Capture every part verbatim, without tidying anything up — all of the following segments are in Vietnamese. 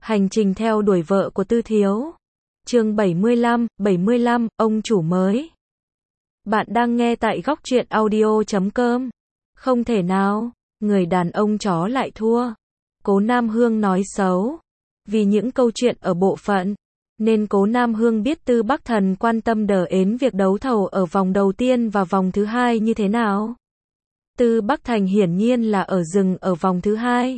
Hành trình theo đuổi vợ của Tư Thiếu. Chương bảy mươi lăm, bảy mươi lăm, ông chủ mới. Bạn đang nghe tại góc truyện audio chấm com. Không thể nào, người đàn ông chó lại thua. Cố Nam Hương nói xấu. Vì những câu chuyện ở bộ phận, nên Cố Nam Hương biết Tư Bắc Thần quan tâm đờ ến việc đấu thầu ở vòng đầu tiên và vòng thứ hai như thế nào. Tư Bắc Thành hiển nhiên là ở rừng ở vòng thứ hai.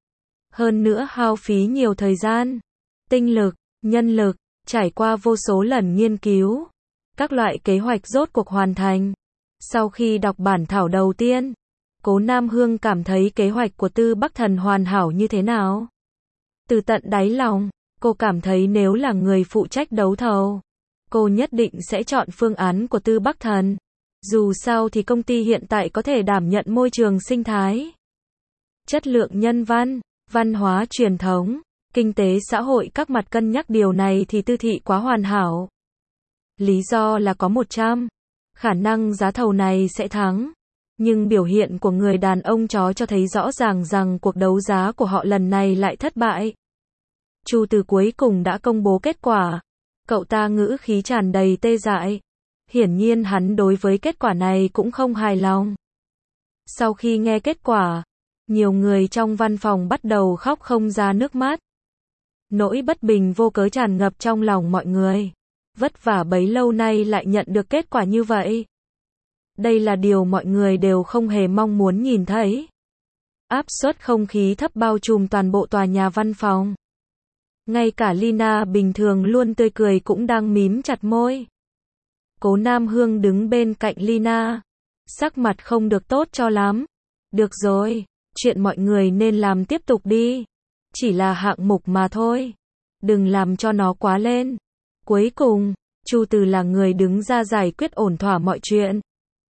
Hơn nữa hao phí nhiều thời gian, tinh lực, nhân lực, trải qua vô số lần nghiên cứu. Các loại kế hoạch rốt cuộc hoàn thành. Sau khi đọc bản thảo đầu tiên, Cố Nam Hương cảm thấy kế hoạch của Tư Bắc Thần hoàn hảo như thế nào. Từ tận đáy lòng, cô cảm thấy nếu là người phụ trách đấu thầu, cô nhất định sẽ chọn phương án của Tư Bắc Thần. Dù sao thì công ty hiện tại có thể đảm nhận môi trường sinh thái, chất lượng nhân văn, văn hóa truyền thống, kinh tế xã hội các mặt cân nhắc điều này thì Tư thị quá hoàn hảo. Lý do là có một trăm khả năng giá thầu này sẽ thắng. Nhưng biểu hiện của người đàn ông chó cho thấy rõ ràng rằng cuộc đấu giá của họ lần này lại thất bại. Chu Từ cuối cùng đã công bố kết quả. Cậu ta ngữ khí tràn đầy tê dại. Hiển nhiên hắn đối với kết quả này cũng không hài lòng. Sau khi nghe kết quả, nhiều người trong văn phòng bắt đầu khóc không ra nước mắt. Nỗi bất bình vô cớ tràn ngập trong lòng mọi người. Vất vả bấy lâu nay lại nhận được kết quả như vậy. Đây là điều mọi người đều không hề mong muốn nhìn thấy. Áp suất không khí thấp bao trùm toàn bộ tòa nhà văn phòng. Ngay cả Lina bình thường luôn tươi cười cũng đang mím chặt môi. Cố Nam Hương đứng bên cạnh Lina, sắc mặt không được tốt cho lắm. Được rồi, chuyện mọi người nên làm tiếp tục đi. Chỉ là hạng mục mà thôi. Đừng làm cho nó quá lên. Cuối cùng, Chu Từ là người đứng ra giải quyết ổn thỏa mọi chuyện.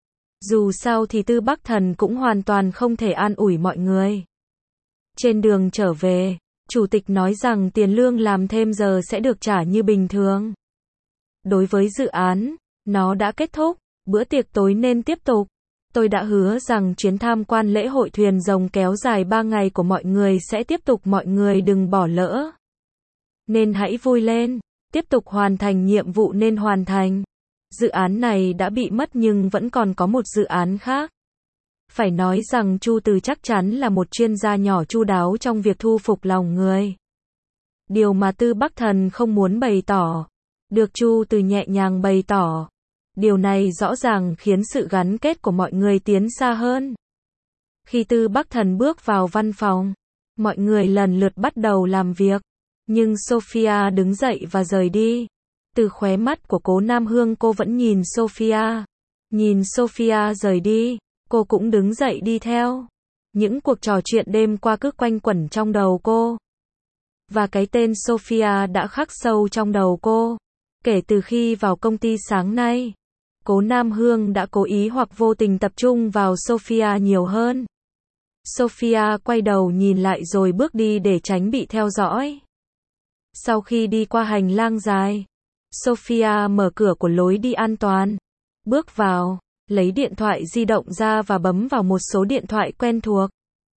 Dù sao thì Tư Bắc Thần cũng hoàn toàn không thể an ủi mọi người. Trên đường trở về, chủ tịch nói rằng tiền lương làm thêm giờ sẽ được trả như bình thường. Đối với dự án, nó đã kết thúc, bữa tiệc tối nên tiếp tục. Tôi đã hứa rằng chuyến tham quan lễ hội thuyền rồng kéo dài ba ngày của mọi người sẽ tiếp tục, mọi người đừng bỏ lỡ. Nên hãy vui lên, tiếp tục hoàn thành nhiệm vụ nên hoàn thành. Dự án này đã bị mất nhưng vẫn còn có một dự án khác. Phải nói rằng Chu Từ chắc chắn là một chuyên gia nhỏ chu đáo trong việc thu phục lòng người. Điều mà Tư Bắc Thần không muốn bày tỏ, được Chu Từ nhẹ nhàng bày tỏ. Điều này rõ ràng khiến sự gắn kết của mọi người tiến xa hơn. Khi Tư Bắc Thần bước vào văn phòng, mọi người lần lượt bắt đầu làm việc. Nhưng Sophia đứng dậy và rời đi. Từ khóe mắt của Cố Nam Hương cô vẫn nhìn Sophia. Nhìn Sophia rời đi, cô cũng đứng dậy đi theo. Những cuộc trò chuyện đêm qua cứ quanh quẩn trong đầu cô. Và cái tên Sophia đã khắc sâu trong đầu cô. Kể từ khi vào công ty sáng nay, Cố Nam Hương đã cố ý hoặc vô tình tập trung vào Sophia nhiều hơn. Sophia quay đầu nhìn lại rồi bước đi để tránh bị theo dõi. Sau khi đi qua hành lang dài, Sophia mở cửa của lối đi an toàn, bước vào, lấy điện thoại di động ra và bấm vào một số điện thoại quen thuộc.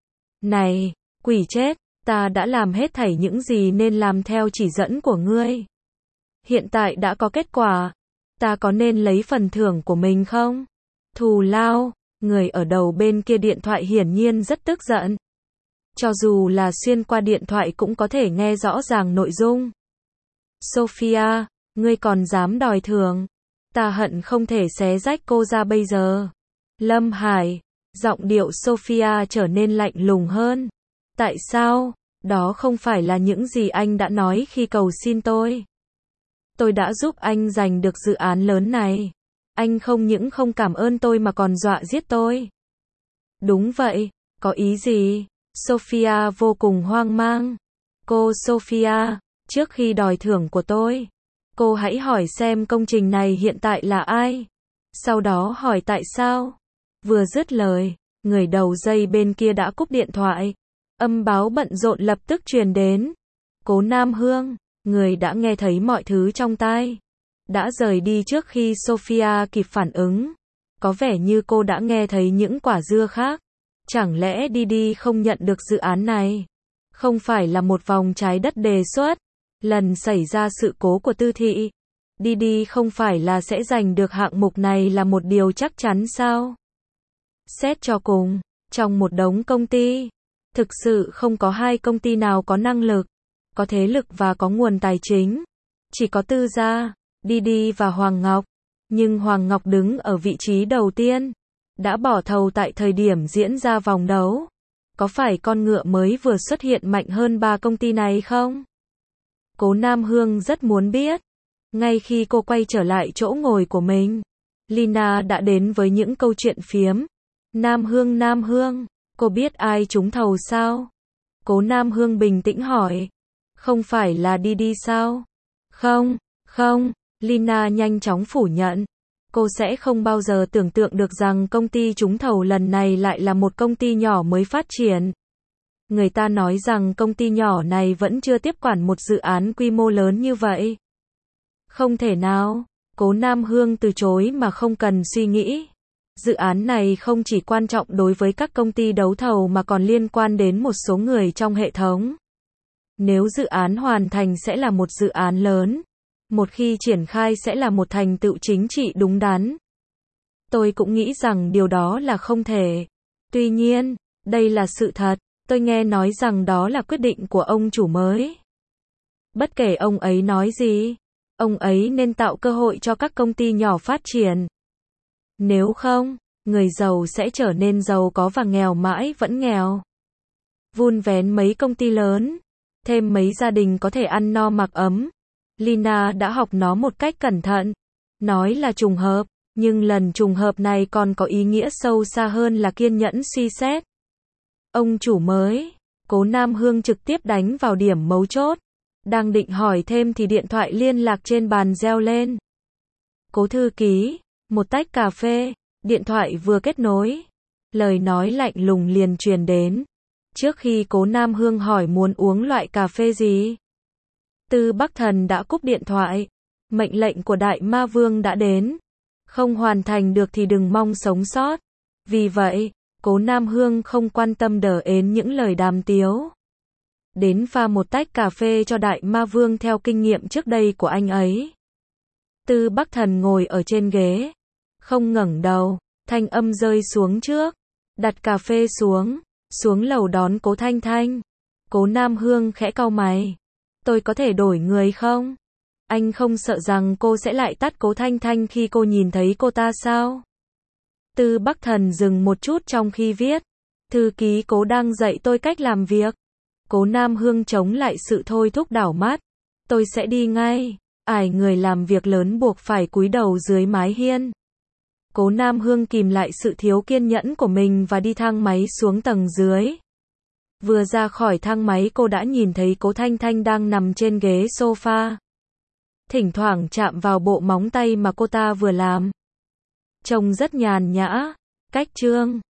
Này, quỷ chết, ta đã làm hết thảy những gì nên làm theo chỉ dẫn của ngươi. Hiện tại đã có kết quả, ta có nên lấy phần thưởng của mình không? Thù lao, người ở đầu bên kia điện thoại hiển nhiên rất tức giận. Cho dù là xuyên qua điện thoại cũng có thể nghe rõ ràng nội dung. Sophia, ngươi còn dám đòi thưởng? Ta hận không thể xé rách cô ra bây giờ. Lâm Hải, giọng điệu Sophia trở nên lạnh lùng hơn. Tại sao? Đó không phải là những gì anh đã nói khi cầu xin tôi. Tôi đã giúp anh giành được dự án lớn này. Anh không những không cảm ơn tôi mà còn dọa giết tôi. Đúng vậy, có ý gì? Sophia vô cùng hoang mang. Cô Sophia, trước khi đòi thưởng của tôi, cô hãy hỏi xem công trình này hiện tại là ai. Sau đó hỏi tại sao. Vừa dứt lời, người đầu dây bên kia đã cúp điện thoại. Âm báo bận rộn lập tức truyền đến. Cố Nam Hương, người đã nghe thấy mọi thứ trong tai, đã rời đi trước khi Sophia kịp phản ứng. Có vẻ như cô đã nghe thấy những quả dưa khác. Chẳng lẽ đi đi không nhận được dự án này? Không phải là một vòng trái đất đề xuất. Lần xảy ra sự cố của Tư Thị, Didi không phải là sẽ giành được hạng mục này là một điều chắc chắn sao? Xét cho cùng, trong một đống công ty, thực sự không có hai công ty nào có năng lực, có thế lực và có nguồn tài chính. Chỉ có Tư gia, Didi và Hoàng Ngọc. Nhưng Hoàng Ngọc đứng ở vị trí đầu tiên, đã bỏ thầu tại thời điểm diễn ra vòng đấu. Có phải con ngựa mới vừa xuất hiện mạnh hơn ba công ty này không? Cố Nam Hương rất muốn biết. Ngay khi cô quay trở lại chỗ ngồi của mình, Lina đã đến với những câu chuyện phiếm. Nam Hương, Nam Hương, cô biết ai trúng thầu sao? Cố Nam Hương bình tĩnh hỏi. Không phải là Didi sao? Không, không, Lina nhanh chóng phủ nhận. Cô sẽ không bao giờ tưởng tượng được rằng công ty trúng thầu lần này lại là một công ty nhỏ mới phát triển. Người ta nói rằng công ty nhỏ này vẫn chưa tiếp quản một dự án quy mô lớn như vậy. Không thể nào, Cố Nam Hương từ chối mà không cần suy nghĩ. Dự án này không chỉ quan trọng đối với các công ty đấu thầu mà còn liên quan đến một số người trong hệ thống. Nếu dự án hoàn thành sẽ là một dự án lớn. Một khi triển khai sẽ là một thành tựu chính trị đúng đắn. Tôi cũng nghĩ rằng điều đó là không thể. Tuy nhiên, đây là sự thật. Tôi nghe nói rằng đó là quyết định của ông chủ mới. Bất kể ông ấy nói gì, ông ấy nên tạo cơ hội cho các công ty nhỏ phát triển. Nếu không, người giàu sẽ trở nên giàu có và nghèo mãi vẫn nghèo. Vun vén mấy công ty lớn, thêm mấy gia đình có thể ăn no mặc ấm. Lina đã học nó một cách cẩn thận. Nói là trùng hợp, nhưng lần trùng hợp này còn có ý nghĩa sâu xa hơn là kiên nhẫn suy xét. Ông chủ mới, Cố Nam Hương trực tiếp đánh vào điểm mấu chốt. Đang định hỏi thêm thì điện thoại liên lạc trên bàn reo lên. Cố thư ký, một tách cà phê, điện thoại vừa kết nối. Lời nói lạnh lùng liền truyền đến. Trước khi Cố Nam Hương hỏi muốn uống loại cà phê gì, Tư Bắc Thần đã cúp điện thoại. Mệnh lệnh của Đại Ma Vương đã đến. Không hoàn thành được thì đừng mong sống sót. Vì vậy, Cố Nam Hương không quan tâm đờ ến những lời đàm tiếu. Đến pha một tách cà phê cho Đại Ma Vương theo kinh nghiệm trước đây của anh ấy. Tư Bắc Thần ngồi ở trên ghế, không ngẩng đầu, thanh âm rơi xuống trước. Đặt cà phê xuống, xuống lầu đón Cố Thanh Thanh. Cố Nam Hương khẽ cau mày. Tôi có thể đổi người không? Anh không sợ rằng cô sẽ lại tát Cố Thanh Thanh khi cô nhìn thấy cô ta sao? Tư Bắc Thần dừng một chút trong khi viết. Thư ký Cố đang dạy tôi cách làm việc. Cố Nam Hương chống lại sự thôi thúc đảo mắt. Tôi sẽ đi ngay. Ải người làm việc lớn buộc phải cúi đầu dưới mái hiên. Cố Nam Hương kìm lại sự thiếu kiên nhẫn của mình và đi thang máy xuống tầng dưới. Vừa ra khỏi thang máy cô đã nhìn thấy Cố Thanh Thanh đang nằm trên ghế sofa. Thỉnh thoảng chạm vào bộ móng tay mà cô ta vừa làm. Trông rất nhàn nhã, cách chương.